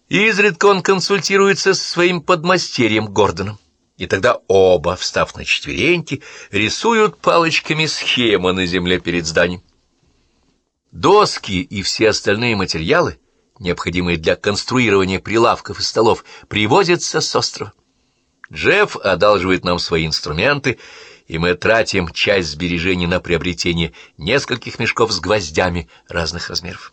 Изредка он консультируется со своим подмастерьем Гордоном, и тогда оба, встав на четвереньки, рисуют палочками схемы на земле перед зданием. Доски и все остальные материалы, необходимые для конструирования прилавков и столов, привозятся с острова. Джефф одалживает нам свои инструменты, и мы тратим часть сбережений на приобретение нескольких мешков с гвоздями разных размеров.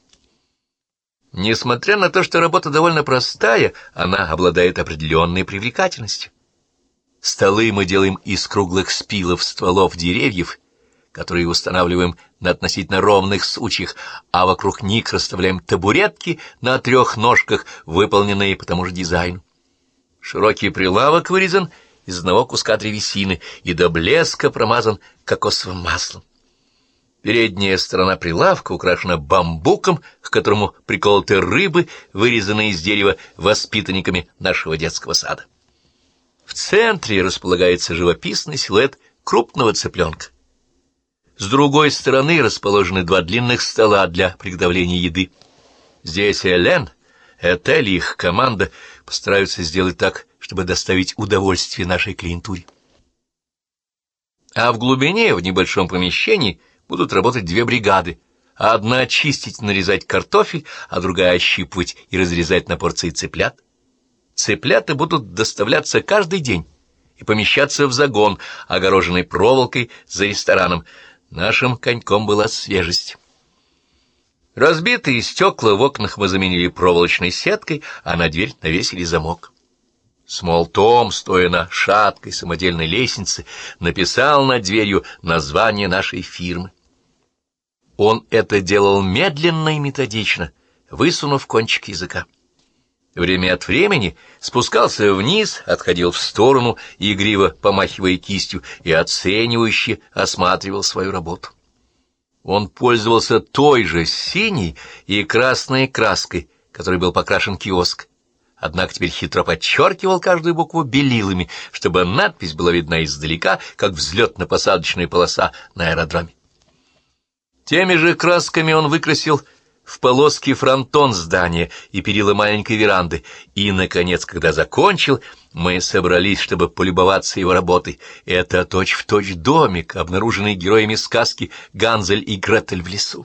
Несмотря на то, что работа довольно простая, она обладает определенной привлекательностью. Столы мы делаем из круглых спилов стволов деревьев, которые устанавливаем на относительно ровных сучьях, а вокруг них расставляем табуретки на 3 ножках, выполненные по тому же дизайну. Широкий прилавок вырезан из одного куска древесины и до блеска промазан кокосовым маслом. Передняя сторона прилавка украшена бамбуком, к которому приколоты рыбы, вырезанные из дерева воспитанниками нашего детского сада. В центре располагается живописный силуэт крупного цыпленка. С другой стороны расположены 2 длинных стола для приготовления еды. Здесь Элен, Этель и их команда постараются сделать так, чтобы доставить удовольствие нашей клиентуре. А в глубине, в небольшом помещении, будут работать 2 бригады. Одна чистить и нарезать картофель, а другая ощипывать и разрезать на порции цыплят. Цыплята будут доставляться каждый день и помещаться в загон, огороженный проволокой за рестораном. Нашим коньком была свежесть. Разбитые стекла в окнах мы заменили проволочной сеткой, а на дверь навесили замок. Смол Том, стоя на шаткой самодельной лестнице, написал над дверью название нашей фирмы. Он это делал медленно и методично, высунув кончик языка. Время от времени спускался вниз, отходил в сторону, игриво помахивая кистью, и оценивающе осматривал свою работу. Он пользовался той же синей и красной краской, которой был покрашен киоск, однако теперь хитро подчеркивал каждую букву белилами, чтобы надпись была видна издалека, как взлетно-посадочная полоса на аэродроме. Теми же красками он выкрасил в полоски фронтон здания и перила маленькой веранды, и, наконец, когда закончил, мы собрались, чтобы полюбоваться его работой. Это точь-в-точь домик, обнаруженный героями сказки «Ганзель и Гретель в лесу».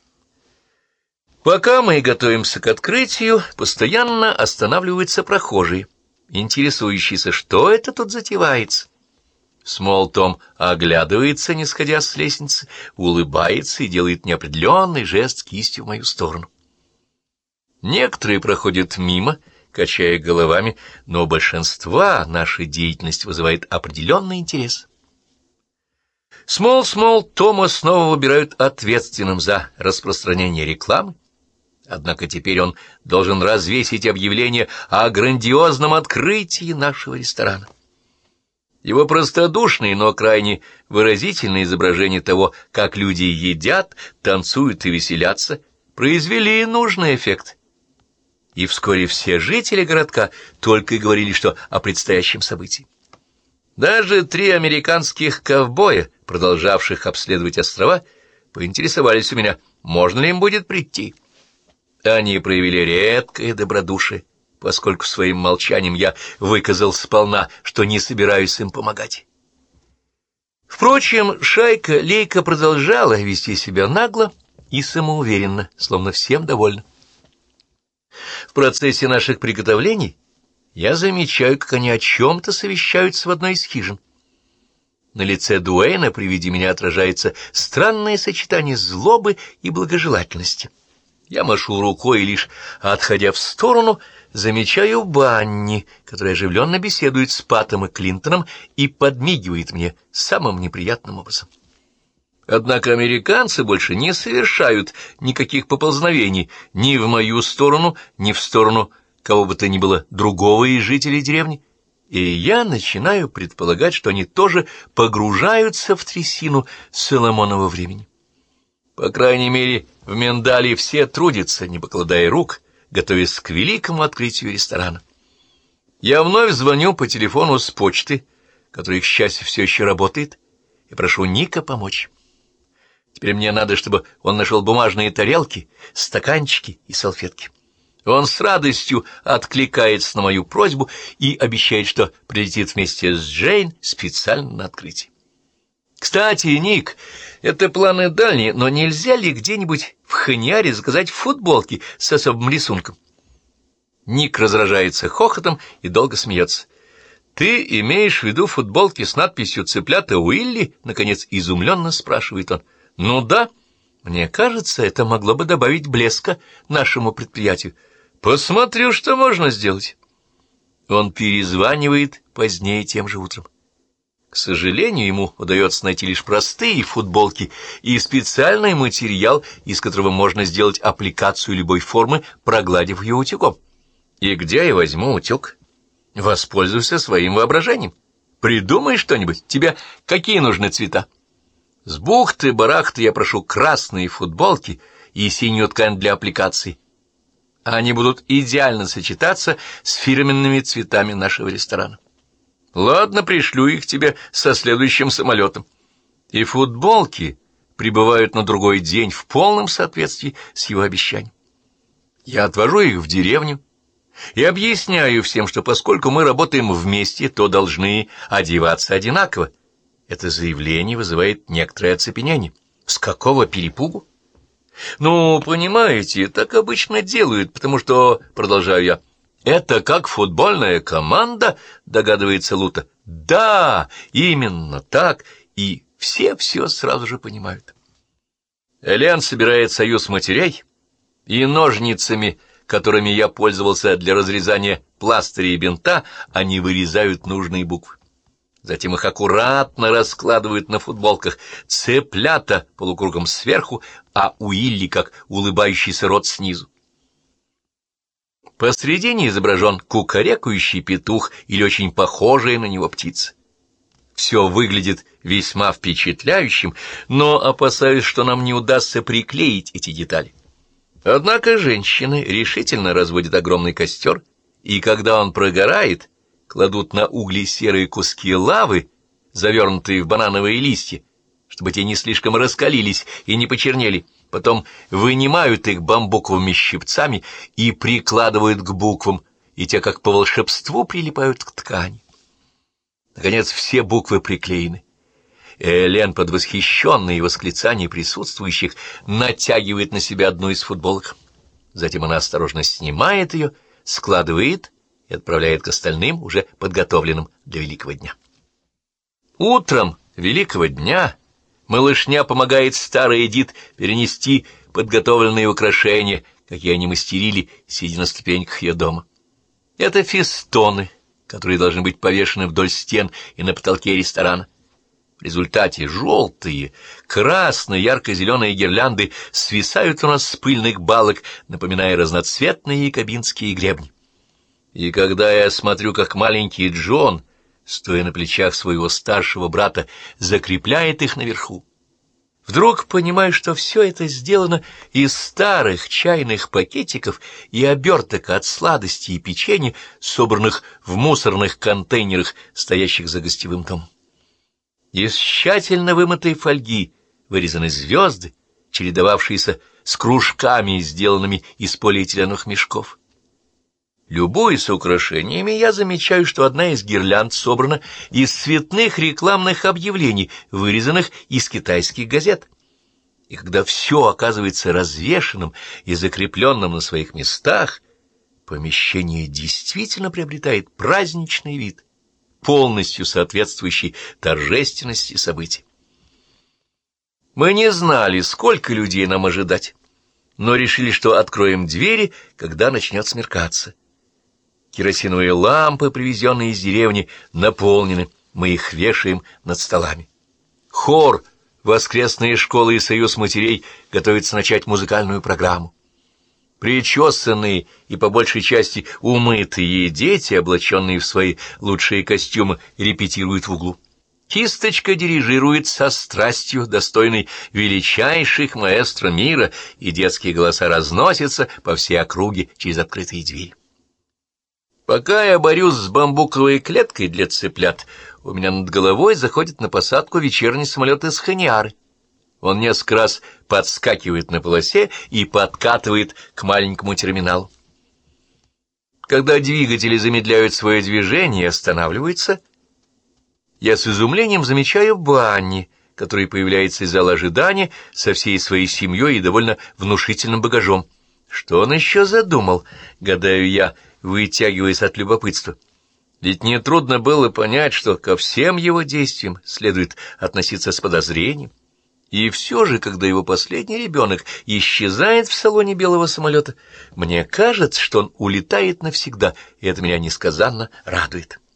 Пока мы готовимся к открытию, постоянно останавливаются прохожие, интересующиеся, что это тут затевается. Смол Том оглядывается, не сходя с лестницы, улыбается и делает неопределенный жест кистью в мою сторону. Некоторые проходят мимо, качая головами, но у большинства наша деятельность вызывает определенный интерес. Смол Тома снова выбирают ответственным за распространение рекламы, однако теперь он должен развесить объявление о грандиозном открытии нашего ресторана. Его простодушные, но крайне выразительные изображения того, как люди едят, танцуют и веселятся, произвели нужный эффект. И вскоре все жители городка только и говорили, что о предстоящем событии. Даже 3 американских ковбоя, продолжавших обследовать острова, поинтересовались у меня, можно ли им будет прийти. Они проявили редкое добродушие, поскольку своим молчанием я выказал сполна, что не собираюсь им помогать. Впрочем, шайка-лейка продолжала вести себя нагло и самоуверенно, словно всем довольна. В процессе наших приготовлений я замечаю, как они о чем-то совещаются в одной из хижин. На лице Дуэйна при виде меня отражается странное сочетание злобы и благожелательности. Я машу рукой и лишь, отходя в сторону, замечаю Банни, которая оживленно беседует с Паттом и Клинтоном и подмигивает мне самым неприятным образом. Однако американцы больше не совершают никаких поползновений ни в мою сторону, ни в сторону кого бы то ни было другого из жителей деревни, и я начинаю предполагать, что они тоже погружаются в трясину Соломонова времени. По крайней мере, в Миндале все трудятся, не покладая рук, готовясь к великому открытию ресторана. Я вновь звоню по телефону с почты, который, к счастью, все еще работает, и прошу Ника помочь. Теперь мне надо, чтобы он нашел бумажные тарелки, стаканчики и салфетки. Он с радостью откликается на мою просьбу и обещает, что прилетит вместе с Джейн специально на открытие. Кстати, Ник, это планы дальние, но нельзя ли где-нибудь в Ханиаре заказать футболки с особым рисунком? Ник разражается хохотом и долго смеется. «Ты имеешь в виду футболки с надписью «Цыплята Уилли»?» — наконец изумленно спрашивает он. «Ну да, мне кажется, это могло бы добавить блеска нашему предприятию. Посмотрю, что можно сделать». Он перезванивает позднее тем же утром. К сожалению, ему удается найти лишь простые футболки и специальный материал, из которого можно сделать аппликацию любой формы, прогладив ее утюгом. И где я возьму утюг? Воспользуйся своим воображением. Придумай что-нибудь. Тебе какие нужны цвета? С бухты-барахты я прошу красные футболки и синюю ткань для аппликации. Они будут идеально сочетаться с фирменными цветами нашего ресторана. Ладно, пришлю их тебе со следующим самолетом. И футболки прибывают на другой день в полном соответствии с его обещанием. Я отвожу их в деревню и объясняю всем, что поскольку мы работаем вместе, то должны одеваться одинаково. Это заявление вызывает некоторое оцепенение. С какого перепугу? Ну, понимаете, так обычно делают, потому что, продолжаю я, это как футбольная команда, догадывается Лута. Да, именно так, и все сразу же понимают. Элен собирает союз матерей, и ножницами, которыми я пользовался для разрезания пластыря и бинта, они вырезают нужные буквы. Затем их аккуратно раскладывают на футболках, цыплята полукругом сверху, а Уилли как улыбающийся рот снизу. Посредине изображен кукарекающий петух или очень похожая на него птица. Все выглядит весьма впечатляющим, но опасаюсь, что нам не удастся приклеить эти детали. Однако женщины решительно разводят огромный костер, и когда он прогорает, кладут на угли серые куски лавы, завернутые в банановые листья, чтобы те не слишком раскалились и не почернели. Потом вынимают их бамбуковыми щипцами и прикладывают к буквам, и те, как по волшебству, прилипают к ткани. Наконец, все буквы приклеены. Элен под восхищенные восклицания присутствующих натягивает на себя одну из футболок. Затем она осторожно снимает ее, складывает и отправляет к остальным, уже подготовленным для великого дня. Утром великого дня малышня помогает старой Эдит перенести подготовленные украшения, какие они мастерили, сидя на ступеньках ее дома. Это фестоны, которые должны быть повешены вдоль стен и на потолке ресторана. В результате желтые, красные, ярко-зеленые гирлянды свисают у нас с пыльных балок, напоминая разноцветные якобинские гребни. И когда я смотрю, как маленький Джон, стоя на плечах своего старшего брата, закрепляет их наверху, вдруг понимаю, что все это сделано из старых чайных пакетиков и оберток от сладостей и печенья, собранных в мусорных контейнерах, стоящих за гостевым домом. Из тщательно вымытой фольги вырезаны звезды, чередовавшиеся с кружками, сделанными из полиэтиленовых мешков. Любуясь украшениями, я замечаю, что одна из гирлянд собрана из цветных рекламных объявлений, вырезанных из китайских газет. И когда все оказывается развешенным и закрепленным на своих местах, помещение действительно приобретает праздничный вид, полностью соответствующий торжественности событий. Мы не знали, сколько людей нам ожидать, но решили, что откроем двери, когда начнет смеркаться. Керосиновые лампы, привезенные из деревни, наполнены, мы их вешаем над столами. Хор, воскресные школы и союз матерей готовятся начать музыкальную программу. Причесанные и по большей части умытые дети, облаченные в свои лучшие костюмы, репетируют в углу. Кисточка дирижирует со страстью, достойной величайших маэстро мира, и детские голоса разносятся по всей округе через открытые двери. Пока я борюсь с бамбуковой клеткой для цыплят, у меня над головой заходит на посадку вечерний самолет из Ханиары. Он несколько раз подскакивает на полосе и подкатывает к маленькому терминалу. Когда двигатели замедляют свое движение и останавливаются, я с изумлением замечаю Банни, который появляется из зала ожидания со всей своей семьей и довольно внушительным багажом. Что он еще задумал, гадаю я, вытягиваясь от любопытства. Ведь нетрудно было понять, что ко всем его действиям следует относиться с подозрением. И все же, когда его последний ребенок исчезает в салоне белого самолета, мне кажется, что он улетает навсегда, и это меня несказанно радует.